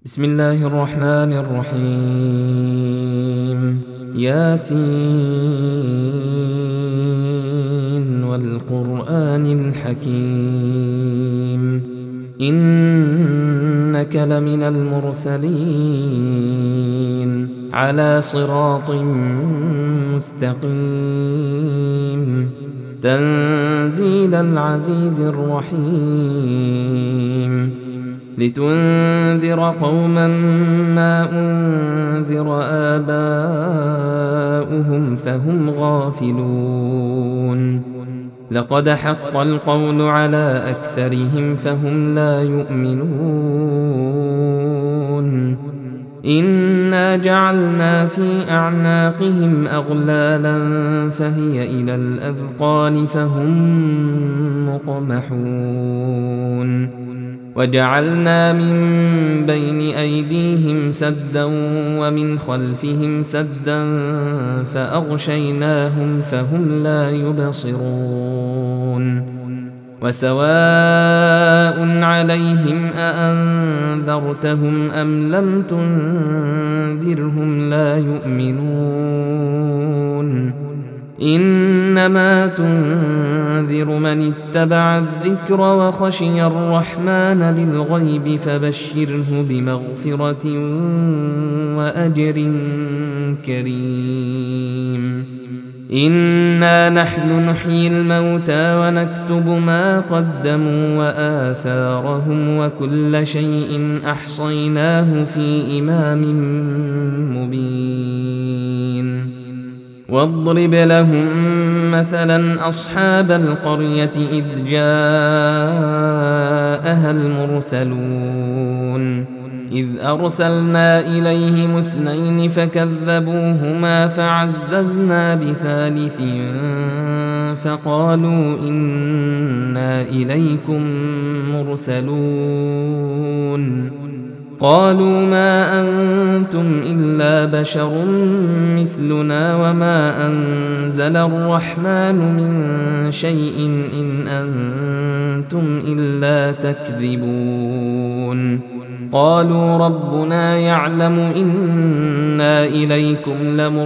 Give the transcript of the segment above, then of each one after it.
بسم الله الرحمن الرحيم. ياسين والقرآن الحكيم إنك لمن المرسلين على صراط مستقيم تنزيل العزيز الرحيم لتنذر قوما ما أنذر آباؤهم فهم غافلون لقد حق القول على أكثرهم فهم لا يؤمنون إنا جعلنا في أعناقهم أغلالا فهي إلى الأذقان فهم مقمحون وجعلنا من بين أيديهم سدا ومن خلفهم سدا فأغشيناهم فهم لا يبصرون وسواء عليهم أأنذرتهم أم لم تنذرهم لا يؤمنون إنما تنذر من اتبع الذكر وخشي الرحمن بالغيب فبشره بمغفرة وأجر كريم إنا نحن نحيي الموتى ونكتب ما قدموا وآثارهم وكل شيء أحصيناه في إمام مبين واضرب لهم مثلا أصحاب القرية إذ جاءها المرسلون إذ أرسلنا إليهم اثنين فكذبوهما فعززنا بثالث فقالوا إنا إليكم مرسلون قالوا ما أنتم إلا بشر مثلنا وما أنزل الرحمن من شيء إن أنتم إلا تكذبون قالوا ربنا يعلم إنا إليكم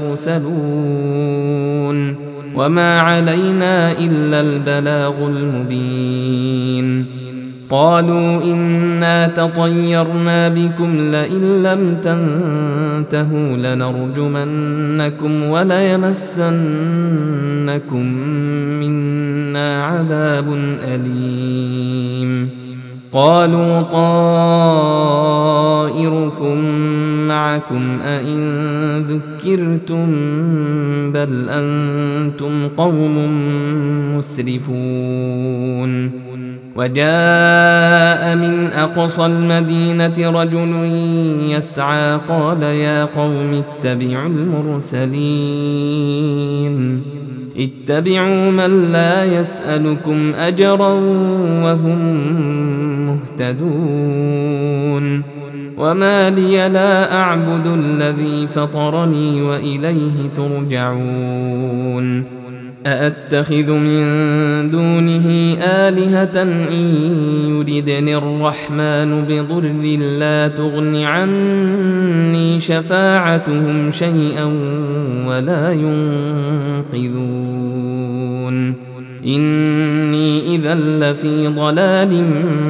لمرسلون وما علينا إلا البلاغ المبين قالوا إنا تطيرنا بكم لئن لم تنتهوا لنرجمنكم وليمسنكم منا عذاب أليم قالوا طائركم معكم أئن ذكرتم بل أنتم قوم مسرفون وجاء من أقصى المدينة رجل يسعى قال يا قوم اتبعوا المرسلين اتبعوا من لا يسألكم أجرا وهم مهتدون وما لي لا أعبد الذي فطرني وإليه ترجعون أأتخذ من دونه آلهة إن يردني الرحمن بضر لا تغن عني شفاعتهم شيئا ولا ينقذون إني إذا لفي ضلال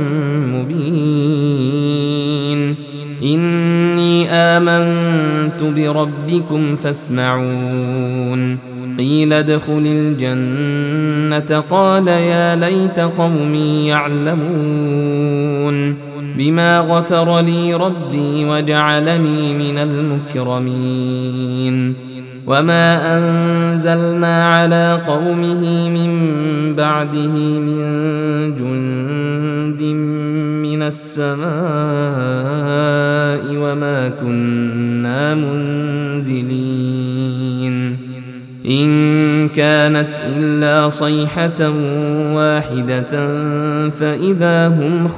مبين إني آمنت بربكم فاسمعون قيل ادخل الجنة قال يا ليت قومي يعلمون بما غفر لي ربي وجعلني من المكرمين وما أنزلنا على قومه من بعده من جند من السماء وما كنا منزلين إن كانت إلا صيحة واحدة فإذا هم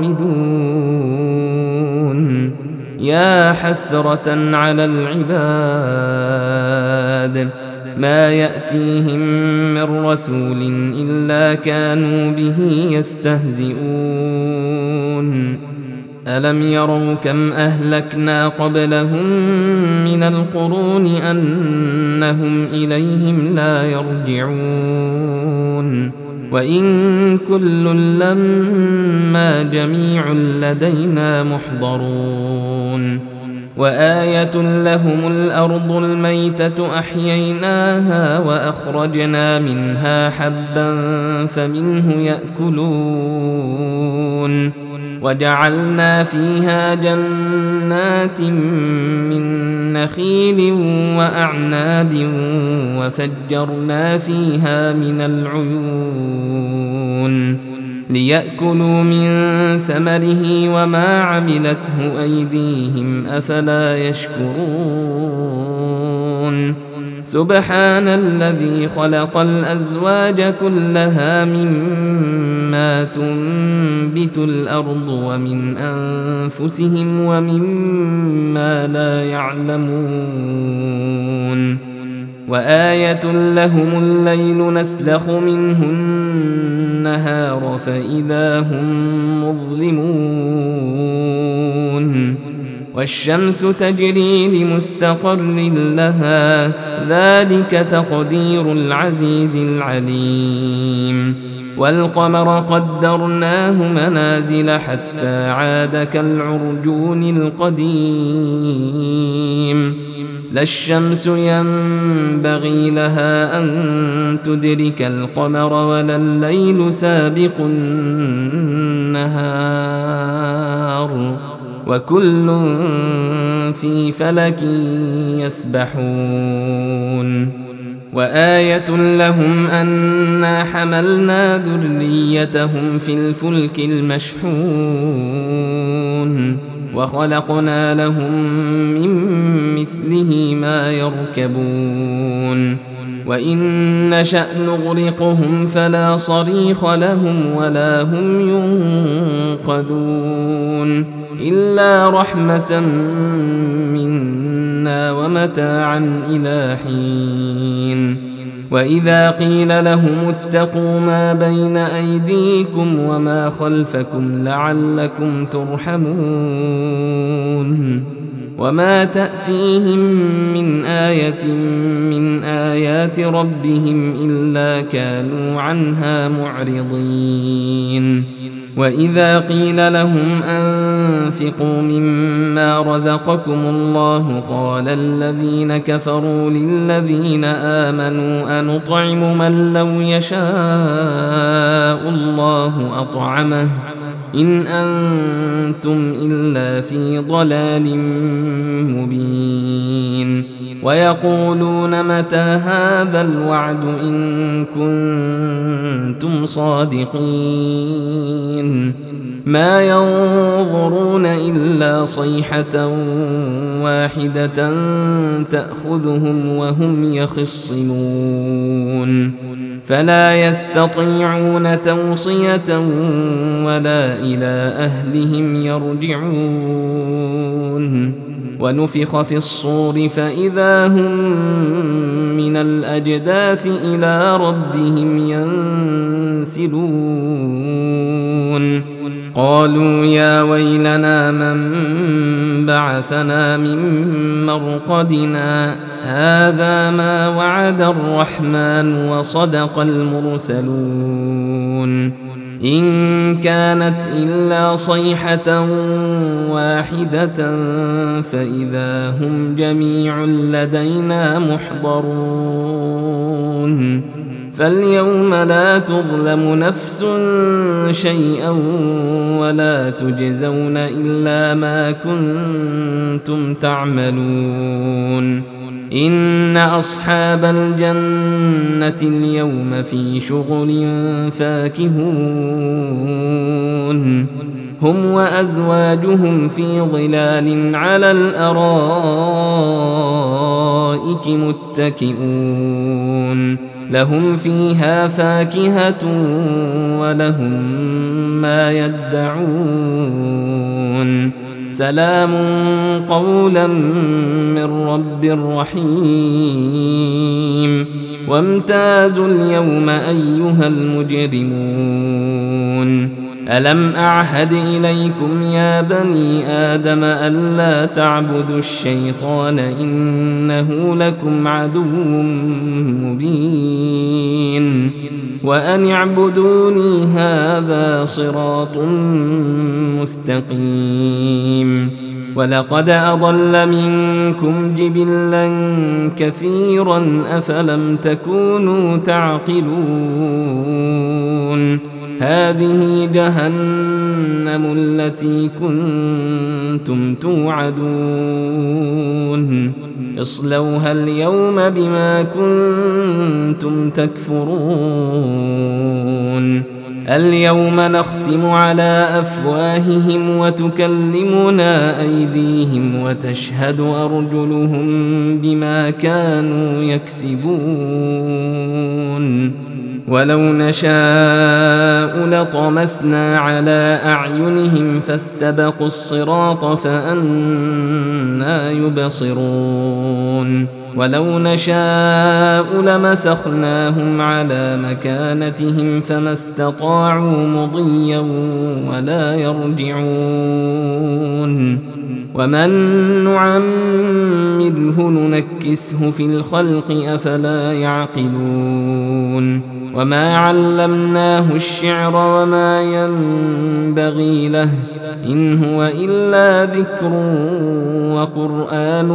خامدون يا حسرة على العباد ما يأتيهم من رسول إلا كانوا به يستهزئون ألم يروا كم أهلكنا قبلهم من القرون أنهم إليهم لا يرجعون وإن كل لما جميع لدينا محضرون وآية لهم الأرض الميتة أحييناها وأخرجنا منها حبا فمنه يأكلون وجعلنا فيها جنات من نخيل وأعناب وفجرنا فيها من العيون ليأكلوا من ثمره وما عملته أيديهم أفلا يشكرون سبحان الذي خلق الأزواج كلها مما تنبت الأرض ومن أنفسهم ومما لا يعلمون وآية لهم الليل نسلخ منه النهار فإذا هم مظلمون والشمس تجري لمستقر لها ذلك تقدير العزيز العليم والقمر قدرناه منازل حتى عاد كالعرجون القديم لا الشمس ينبغي لها أن تدرك القمر ولا الليل سابق النهار وكل في فلك يسبحون وآية لهم أنا حملنا ذريتهم في الفلك المشحون وخلقنا لهم من مثله ما يركبون وإن نشأ نغرقهم فلا صريخ لهم ولا هم ينقذون إلا رحمة منا ومتاعا إلى حين وإذا قيل لهم اتقوا ما بين أيديكم وما خلفكم لعلكم ترحمون وما تأتيهم من آية من آيات ربهم إلا كانوا عنها معرضين وإذا قيل لهم أنفقوا مما رزقكم الله قال الذين كفروا للذين آمنوا أنطعم من لو يشاء الله أطعمه إن أنتم إلا في ضلال مبين ويقولون متى هذا الوعد إن كنتم صادقين ما ينظرون إلا صيحة واحدة تأخذهم وهم يخصمون فلا يستطيعون توصية ولا إلى أهلهم يرجعون ونفخ في الصور فإذا هم من الأجداث إلى ربهم ينسلون قالوا يا ويلنا من بعثنا من مرقدنا هذا ما وعد الرحمن وصدق المرسلون إن كانت إلا صيحة واحدة فإذا هم جميع لدينا محضرون فاليوم لا تظلم نفس شيئا ولا تجزون إلا ما كنتم تعملون إن أصحاب الجنة اليوم في شغل فاكهون هم وأزواجهم في ظلال على الأرائك متكئون لهم فيها فاكهة ولهم ما يدعون سلام قولا من رب رحيم وامتازوا اليوم أيها المجرمون ألم أعهد إليكم يا بني آدم ألا تعبدوا الشيطان إنه لكم عدو مبين وأن اعبدوني هذا صراط مستقيم ولقد أضل منكم جبلا كثيرا أفلم تكونوا تعقلون هذه جهنم التي كنتم توعدون اصلوها اليوم بما كنتم تكفرون اليوم نختم على أفواههم وتكلمنا أيديهم وتشهد أرجلهم بما كانوا يكسبون ولو نشاء لطمسنا على أعينهم فاستبقوا الصراط فأنى يبصرون ولو نشاء لمسخناهم على مكانتهم فما استطاعوا مضيا ولا يرجعون ومن نعمره ننكسه في الخلق أفلا يعقلون وما علمناه الشعر وما ينبغي له إن هو إلا ذكر وقرآن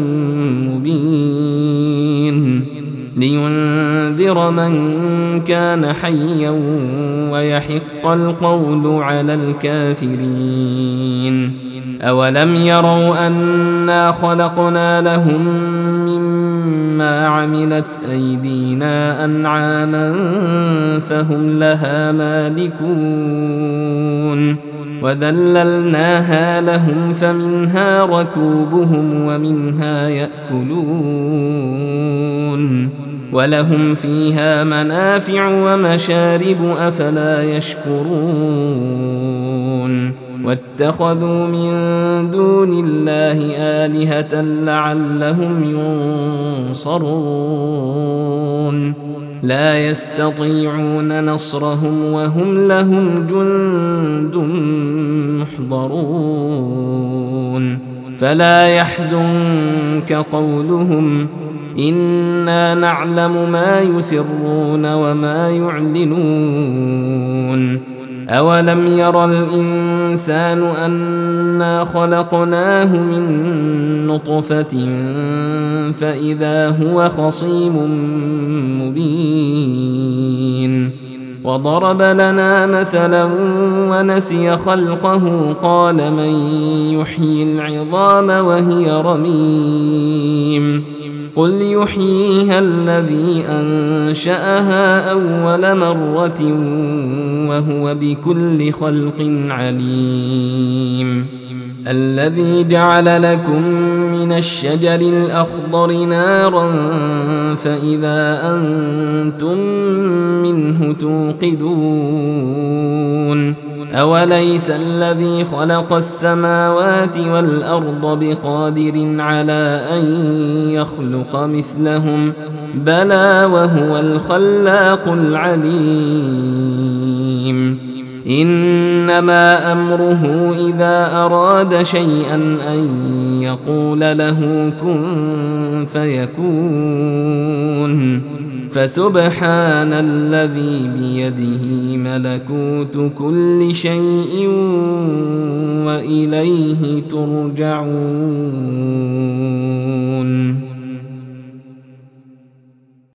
مبين لينذر من كان حيا ويحق القول على الكافرين أولم يروا أنا خلقنا لهم مما عملت أيدينا أنعاما فهم لها مالكون وذللناها لهم فمنها ركوبهم ومنها يأكلون ولهم فيها منافع ومشارب أفلا يشكرون واتخذوا من دون الله آلهة لعلهم ينصرون لا يستطيعون نصرهم وهم لهم جند محضرون فلا يحزنك قولهم إنا نعلم ما يسرون وما يعلنون أولم ير الإنسان أنا خلقناه من نطفة فإذا هو خصيم مبين وضرب لنا مثلا ونسي خلقه قال من يحيي العظام وهي رميم قل يحييها الذي أنشأها أول مرة وهو بكل خلق عليم الذي جعل لكم من الشجر الأخضر نارا فإذا أنتم منه توقدون أوليس الذي خلق السماوات والأرض بقادر على أن يخلق مثلهم بلى وهو الخلاق العليم إنما أمره إذا أراد شيئا أن يقول له كن فيكون فسبحان الذي بيده ملكوت كل شيء وإليه ترجعون